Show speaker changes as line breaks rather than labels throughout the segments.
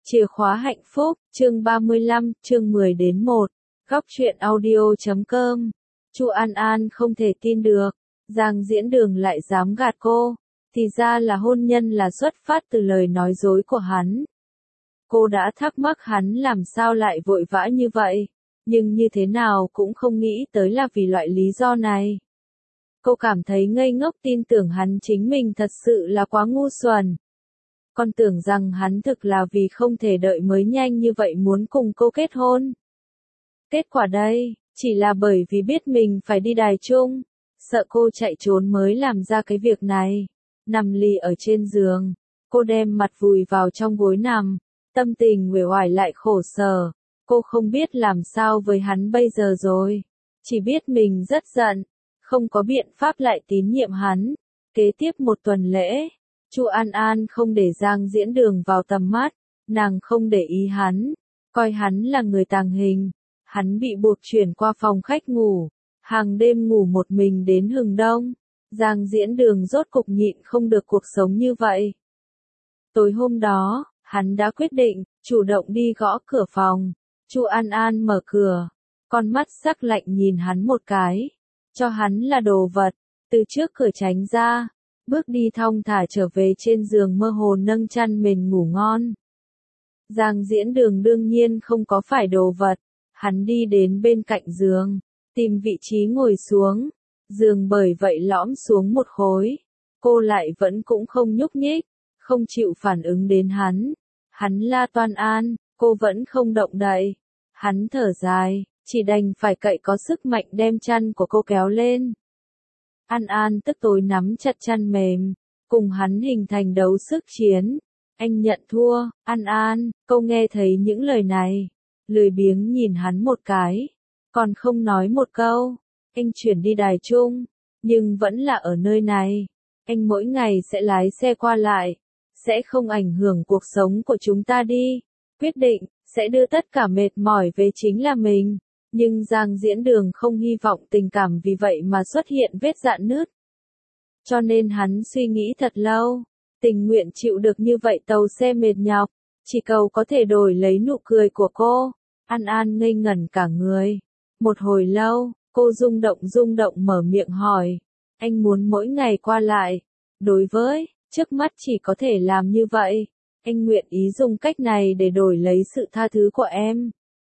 Chìa khóa hạnh phúc, chương 35, chương 10 đến 1. Góc truyện audio.com. Chu An An không thể tin được, Giang Diễn Đường lại dám gạt cô, thì ra là hôn nhân là xuất phát từ lời nói dối của hắn. Cô đã thắc mắc hắn làm sao lại vội vã như vậy, nhưng như thế nào cũng không nghĩ tới là vì loại lý do này. Cô cảm thấy ngây ngốc tin tưởng hắn chính mình thật sự là quá ngu xuẩn. Con tưởng rằng hắn thực là vì không thể đợi mới nhanh như vậy muốn cùng cô kết hôn. Kết quả đây, chỉ là bởi vì biết mình phải đi đài chung, sợ cô chạy trốn mới làm ra cái việc này. Nằm lì ở trên giường, cô đem mặt vùi vào trong gối nằm, tâm tình uể oải lại khổ sở. Cô không biết làm sao với hắn bây giờ rồi, chỉ biết mình rất giận, không có biện pháp lại tín nhiệm hắn. Kế tiếp một tuần lễ, Chu An An không để Giang Diễn Đường vào tầm mắt, nàng không để ý hắn, coi hắn là người tàng hình. Hắn bị buộc chuyển qua phòng khách ngủ, hàng đêm ngủ một mình đến hừng đông. Giang Diễn Đường rốt cục nhịn không được cuộc sống như vậy. Tối hôm đó, hắn đã quyết định, chủ động đi gõ cửa phòng. Chu An An mở cửa, con mắt sắc lạnh nhìn hắn một cái, cho hắn là đồ vật, từ trước cửa tránh ra. Bước đi thong thả trở về trên giường mơ hồ nâng chăn mền ngủ ngon. Giang Diễn Đường đương nhiên không có phải đồ vật, hắn đi đến bên cạnh giường, tìm vị trí ngồi xuống, giường bởi vậy lõm xuống một khối. Cô lại vẫn cũng không nhúc nhích, không chịu phản ứng đến hắn. Hắn la toan an, cô vẫn không động đậy. Hắn thở dài, chỉ đành phải cậy có sức mạnh đem chăn của cô kéo lên. An An tức tối nắm chặt chăn mềm, cùng hắn hình thành đấu sức chiến. Anh nhận thua, An An, cô nghe thấy những lời này, lười biếng nhìn hắn một cái, còn không nói một câu. Anh chuyển đi đài chung, nhưng vẫn là ở nơi này. Anh mỗi ngày sẽ lái xe qua lại, sẽ không ảnh hưởng cuộc sống của chúng ta đi. Quyết định, sẽ đưa tất cả mệt mỏi về chính là mình. Nhưng Giang Diễn Đường không hy vọng tình cảm vì vậy mà xuất hiện vết rạn nứt. Cho nên hắn suy nghĩ thật lâu, tình nguyện chịu được như vậy tàu xe mệt nhọc, chỉ cầu có thể đổi lấy nụ cười của cô. An An ngây ngẩn cả người. Một hồi lâu, cô rung động mở miệng hỏi. Anh muốn mỗi ngày qua lại. Đối với, trước mắt chỉ có thể làm như vậy. Anh nguyện ý dùng cách này để đổi lấy sự tha thứ của em.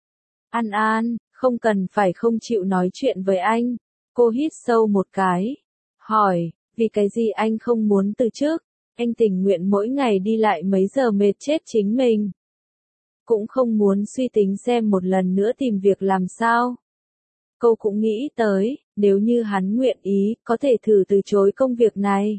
An An, không cần phải không chịu nói chuyện với anh. Cô hít sâu một cái. Hỏi, vì cái gì anh không muốn từ trước? Anh tình nguyện mỗi ngày đi lại mấy giờ mệt chết chính mình. Cũng không muốn suy tính xem một lần nữa tìm việc làm sao. Cô cũng nghĩ tới, nếu như hắn nguyện ý, có thể thử từ chối công việc này.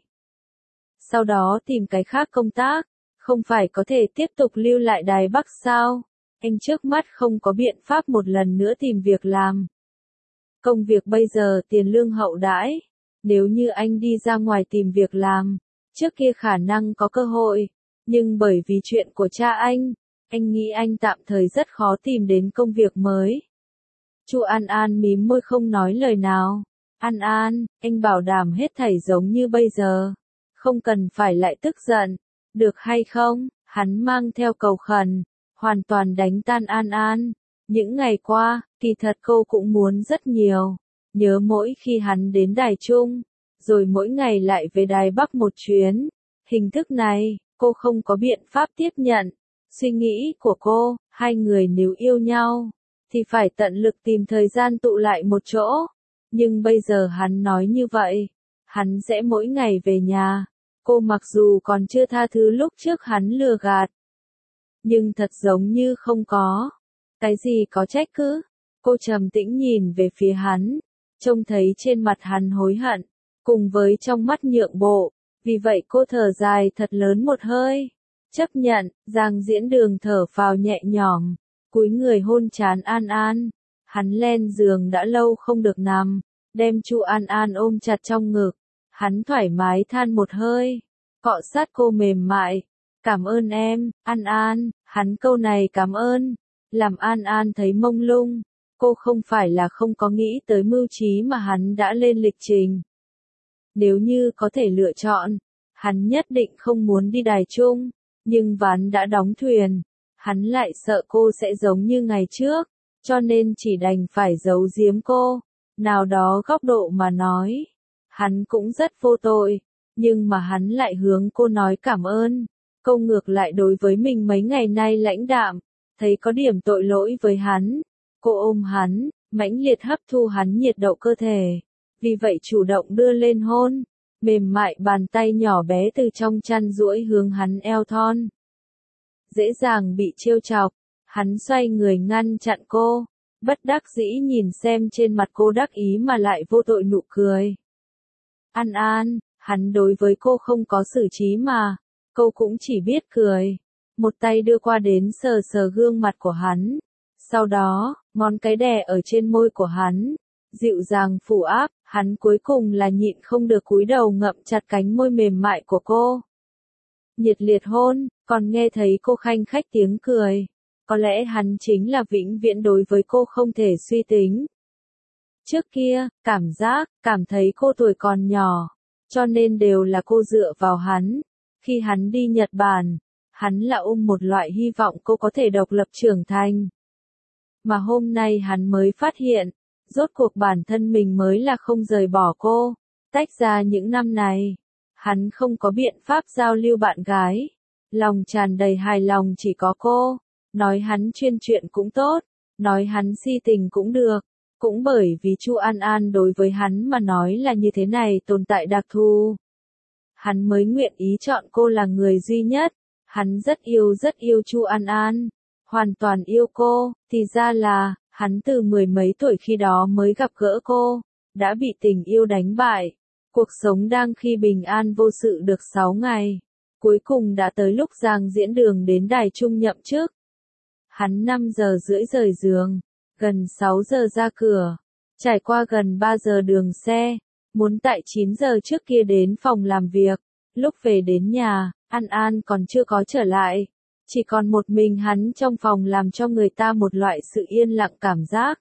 Sau đó tìm cái khác công tác, không phải có thể tiếp tục lưu lại Đài Bắc sao? Anh trước mắt không có biện pháp một lần nữa tìm việc làm. Công việc bây giờ tiền lương hậu đãi, nếu như anh đi ra ngoài tìm việc làm, trước kia khả năng có cơ hội, nhưng bởi vì chuyện của cha anh nghĩ anh tạm thời rất khó tìm đến công việc mới. Chu An An mím môi không nói lời nào. An An, anh bảo đảm hết thảy giống như bây giờ, không cần phải lại tức giận, được hay không? Hắn mang theo cầu khẩn, hoàn toàn đánh tan An An. Những ngày qua, kỳ thật cô cũng muốn rất nhiều, nhớ mỗi khi hắn đến đài chung, rồi mỗi ngày lại về Đài Bắc một chuyến. Hình thức này, cô không có biện pháp tiếp nhận. Suy nghĩ của cô, hai người nếu yêu nhau, thì phải tận lực tìm thời gian tụ lại một chỗ. Nhưng bây giờ hắn nói như vậy, hắn sẽ mỗi ngày về nhà. Cô mặc dù còn chưa tha thứ lúc trước hắn lừa gạt, nhưng thật giống như không có. Cái gì có trách cứ? Cô trầm tĩnh nhìn về phía hắn, trông thấy trên mặt hắn hối hận, cùng với trong mắt nhượng bộ. Vì vậy cô thở dài thật lớn một hơi. Chấp nhận, Giang Diễn Đường thở phào nhẹ nhõm, cúi người hôn trán An An. Hắn lên giường đã lâu không được nằm, đem Chu An An ôm chặt trong ngực. Hắn thoải mái than một hơi, cọ sát cô mềm mại. Cảm ơn em, An An. Hắn câu này cảm ơn, làm An An thấy mông lung. Cô không phải là không có nghĩ tới mưu trí mà hắn đã lên lịch trình. Nếu như có thể lựa chọn, hắn nhất định không muốn đi đài chung, nhưng ván đã đóng thuyền. Hắn lại sợ cô sẽ giống như ngày trước, cho nên chỉ đành phải giấu giếm cô. Nào đó góc độ mà nói, hắn cũng rất vô tội, nhưng mà hắn lại hướng cô nói cảm ơn. Cô ngược lại đối với mình mấy ngày nay lãnh đạm, thấy có điểm tội lỗi với hắn. Cô ôm hắn, mãnh liệt hấp thu hắn nhiệt độ cơ thể, vì vậy chủ động đưa lên hôn, mềm mại bàn tay nhỏ bé từ trong chăn duỗi hướng hắn eo thon. Dễ dàng bị trêu chọc, hắn xoay người ngăn chặn cô, bất đắc dĩ nhìn xem trên mặt cô đắc ý mà lại vô tội nụ cười. An An, hắn đối với cô không có xử trí mà, cô cũng chỉ biết cười. Một tay đưa qua đến sờ sờ gương mặt của hắn, sau đó, ngón cái đè ở trên môi của hắn, dịu dàng phủ áp, hắn cuối cùng là nhịn không được cúi đầu ngậm chặt cánh môi mềm mại của cô. Nhiệt liệt hôn, còn nghe thấy cô khanh khách tiếng cười. Có lẽ hắn chính là vĩnh viễn đối với cô không thể suy tính. Trước kia, cảm thấy cô tuổi còn nhỏ, cho nên đều là cô dựa vào hắn. Khi hắn đi Nhật Bản, hắn là một loại hy vọng cô có thể độc lập trưởng thành. Mà hôm nay hắn mới phát hiện, rốt cuộc bản thân mình mới là không rời bỏ cô. Tách ra những năm này, hắn không có biện pháp giao lưu bạn gái. Lòng tràn đầy hài lòng chỉ có cô. Nói hắn chuyên chuyện cũng tốt, nói hắn si tình cũng được. Cũng bởi vì Chu An An đối với hắn mà nói là như thế này tồn tại đặc thù. Hắn mới nguyện ý chọn cô là người duy nhất. Hắn rất yêu Chu An An. Hoàn toàn yêu cô, thì ra là, hắn từ mười mấy tuổi khi đó mới gặp gỡ cô, đã bị tình yêu đánh bại. Cuộc sống đang khi bình an vô sự được 6 ngày. Cuối cùng đã tới lúc Giang Diễn Đường đến đài trung nhậm chức. Hắn 5 giờ rưỡi rời giường, gần 6 giờ ra cửa, trải qua gần 3 giờ đường xe, muốn tại 9 giờ trước kia đến phòng làm việc. Lúc về đến nhà, An An còn chưa có trở lại. Chỉ còn một mình hắn trong phòng làm cho người ta một loại sự yên lặng cảm giác.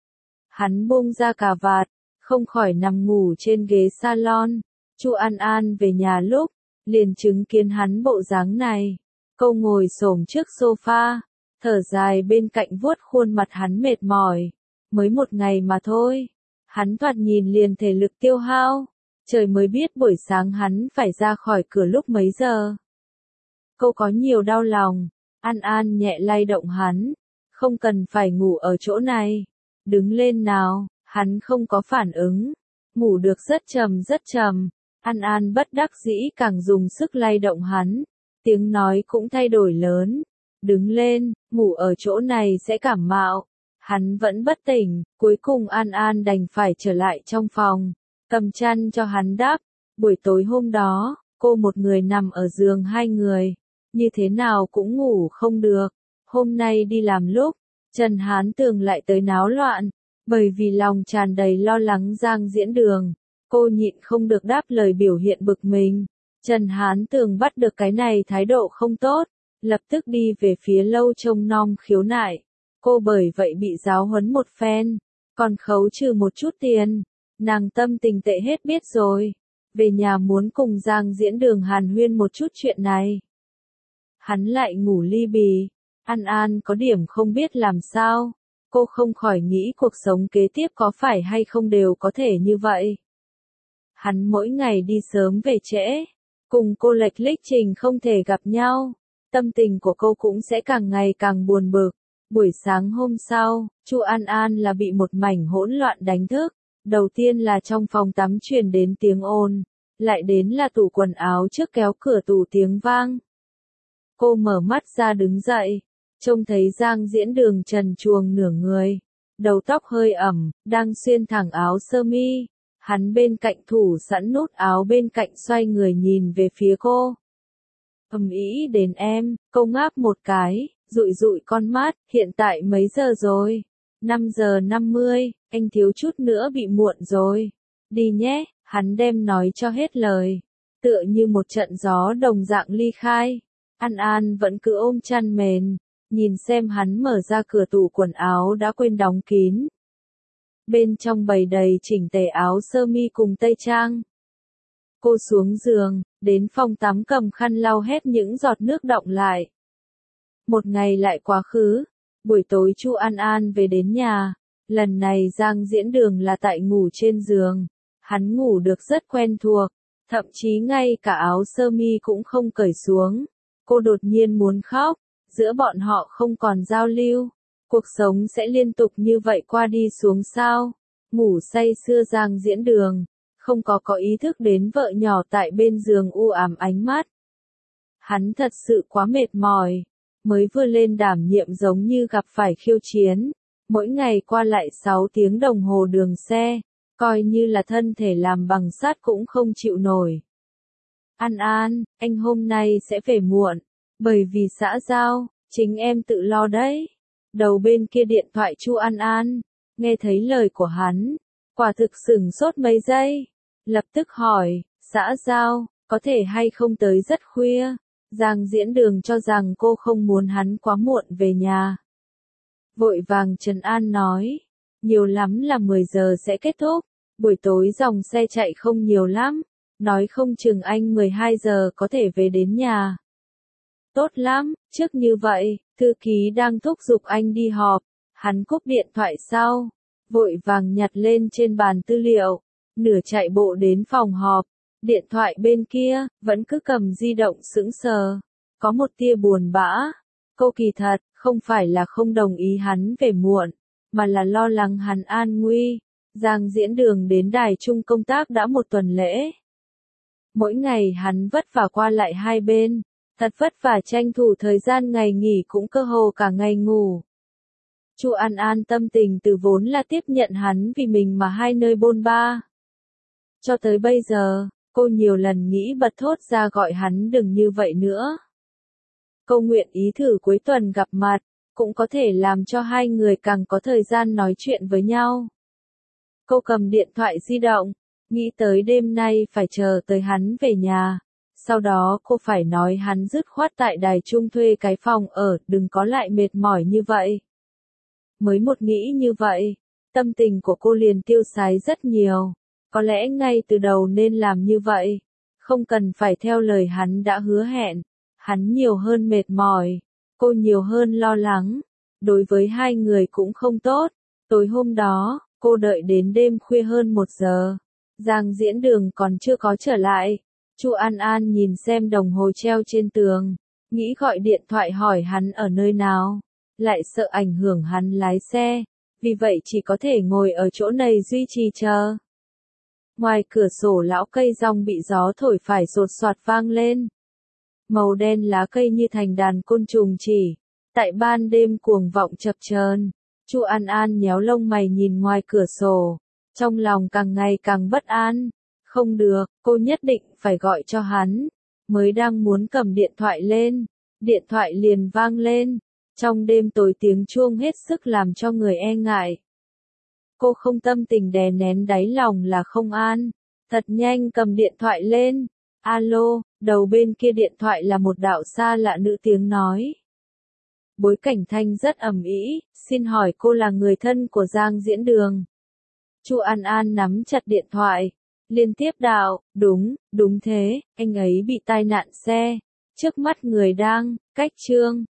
Hắn buông ra cà vạt, không khỏi nằm ngủ trên ghế salon. Chu An An về nhà lúc, liền chứng kiến hắn bộ dáng này. Cô ngồi xổm trước sofa, thở dài bên cạnh vuốt khuôn mặt hắn mệt mỏi. Mới một ngày mà thôi. Hắn thoạt nhìn liền thể lực tiêu hao. Trời mới biết buổi sáng hắn phải ra khỏi cửa lúc mấy giờ. Cô có nhiều đau lòng. An An nhẹ lay động hắn. Không cần phải ngủ ở chỗ này. Đứng lên nào, hắn không có phản ứng. Ngủ được rất trầm. An An bất đắc dĩ càng dùng sức lay động hắn. Tiếng nói cũng thay đổi lớn. Đứng lên, ngủ ở chỗ này sẽ cảm mạo. Hắn vẫn bất tỉnh, cuối cùng An An đành phải trở lại trong phòng. Cầm chăn cho hắn đắp. Buổi tối hôm đó, cô một người nằm ở giường hai người. Như thế nào cũng ngủ không được. Hôm nay đi làm lúc, Trần Hán Tường lại tới náo loạn. Bởi vì lòng tràn đầy lo lắng Giang Diễn Đường, cô nhịn không được đáp lời biểu hiện bực mình. Trần Hán Tường bắt được cái này thái độ không tốt, lập tức đi về phía lâu trông nom khiếu nại. Cô bởi vậy bị giáo huấn một phen, còn khấu trừ một chút tiền. Nàng tâm tình tệ hết biết rồi. Về nhà muốn cùng Giang Diễn Đường hàn huyên một chút chuyện này. Hắn lại ngủ li bì. An An có điểm không biết làm sao. Cô không khỏi nghĩ cuộc sống kế tiếp có phải hay không đều có thể như vậy. Hắn mỗi ngày đi sớm về trễ. Cùng cô lệch lịch trình không thể gặp nhau. Tâm tình của cô cũng sẽ càng ngày càng buồn bực. Buổi sáng hôm sau, Chu An An là bị một mảnh hỗn loạn đánh thức. Đầu tiên là trong phòng tắm truyền đến tiếng ồn. Lại đến là tủ quần áo trước kéo cửa tủ tiếng vang. Cô mở mắt ra đứng dậy. Trông thấy Giang Diễn Đường trần truồng nửa người. Đầu tóc hơi ẩm, đang xuyên thẳng áo sơ mi. Hắn bên cạnh thủ sẵn nút áo bên cạnh xoay người nhìn về phía cô. Ý đến em, cô ngáp một cái, dụi dụi con mắt, hiện tại mấy giờ rồi? 5 giờ 50, anh thiếu chút nữa bị muộn rồi. Đi nhé, hắn đem nói cho hết lời. Tựa như một trận gió đồng dạng ly khai. An An vẫn cứ ôm chăn mền, nhìn xem hắn mở ra cửa tủ quần áo đã quên đóng kín. Bên trong bày đầy chỉnh tề áo sơ mi cùng tây trang. Cô xuống giường, đến phòng tắm cầm khăn lau hết những giọt nước đọng lại. Một ngày lại quá khứ, buổi tối Chu An An về đến nhà, lần này Giang Diễn Đường là tại ngủ trên giường, hắn ngủ được rất quen thuộc, thậm chí ngay cả áo sơ mi cũng không cởi xuống. Cô đột nhiên muốn khóc, giữa bọn họ không còn giao lưu, cuộc sống sẽ liên tục như vậy qua đi xuống sao? Ngủ say sưa Giang Diễn Đường, không có ý thức đến vợ nhỏ tại bên giường u ám ánh mắt. Hắn thật sự quá mệt mỏi, mới vừa lên đảm nhiệm giống như gặp phải khiêu chiến, mỗi ngày qua lại 6 tiếng đồng hồ đường xe, coi như là thân thể làm bằng sắt cũng không chịu nổi. An An, anh hôm nay sẽ về muộn, bởi vì xã giao, chính em tự lo đấy. Đầu bên kia điện thoại Chu An An, nghe thấy lời của hắn, quả thực sửng sốt mấy giây, lập tức hỏi, xã giao, có thể hay không tới rất khuya? Giang Diễn Đường cho rằng cô không muốn hắn quá muộn về nhà. Vội vàng trấn an nói, nhiều lắm là 10 giờ sẽ kết thúc, buổi tối dòng xe chạy không nhiều lắm, nói không chừng anh 12 giờ có thể về đến nhà. Tốt lắm, trước như vậy, thư ký đang thúc giục anh đi họp, hắn cúp điện thoại sau, vội vàng nhặt lên trên bàn tư liệu, nửa chạy bộ đến phòng họp, điện thoại bên kia, vẫn cứ cầm di động sững sờ, có một tia buồn bã. Cô kỳ thật, không phải là không đồng ý hắn về muộn, mà là lo lắng hắn an nguy. Giang Diễn Đường đến đài trung công tác đã 1 tuần lễ. Mỗi ngày hắn vất vả qua lại hai bên, thật vất vả tranh thủ thời gian ngày nghỉ cũng cơ hồ cả ngày ngủ. Chu An An tâm tình từ vốn là tiếp nhận hắn vì mình mà hai nơi bôn ba. Cho tới bây giờ, cô nhiều lần nghĩ bật thốt ra gọi hắn đừng như vậy nữa. Cô nguyện ý thử cuối tuần gặp mặt, cũng có thể làm cho hai người càng có thời gian nói chuyện với nhau. Cô cầm điện thoại di động, nghĩ tới đêm nay phải chờ tới hắn về nhà. Sau đó cô phải nói hắn dứt khoát tại đài trung thuê cái phòng ở, đừng có lại mệt mỏi như vậy. Mới một nghĩ như vậy, tâm tình của cô liền tiêu sái rất nhiều. Có lẽ ngay từ đầu nên làm như vậy, không cần phải theo lời hắn đã hứa hẹn. Hắn nhiều hơn mệt mỏi, cô nhiều hơn lo lắng, đối với hai người cũng không tốt. Tối hôm đó, cô đợi đến đêm khuya hơn 1 giờ, Giang Diễn Đường còn chưa có trở lại. Chu An An nhìn xem đồng hồ treo trên tường, nghĩ gọi điện thoại hỏi hắn ở nơi nào, lại sợ ảnh hưởng hắn lái xe, vì vậy chỉ có thể ngồi ở chỗ này duy trì chờ. Ngoài cửa sổ lão cây rong bị gió thổi phải sột soạt vang lên. Màu đen lá cây như thành đàn côn trùng chỉ, tại ban đêm cuồng vọng chập chờn. Chu An An nhéo lông mày nhìn ngoài cửa sổ, trong lòng càng ngày càng bất an. Không được, cô nhất định phải gọi cho hắn. Mới đang muốn cầm điện thoại lên, điện thoại liền vang lên. Trong đêm tối tiếng chuông hết sức làm cho người e ngại. Cô không tâm tình đè nén đáy lòng là không an, thật nhanh cầm điện thoại lên. Alo, đầu bên kia điện thoại là một đạo xa lạ nữ tiếng nói. Bối cảnh thanh rất ầm ĩ, xin hỏi cô là người thân của Giang Diễn Đường. Chu An An nắm chặt điện thoại, liên tiếp đạo, đúng thế, anh ấy bị tai nạn xe, trước mắt người đang, cách Trương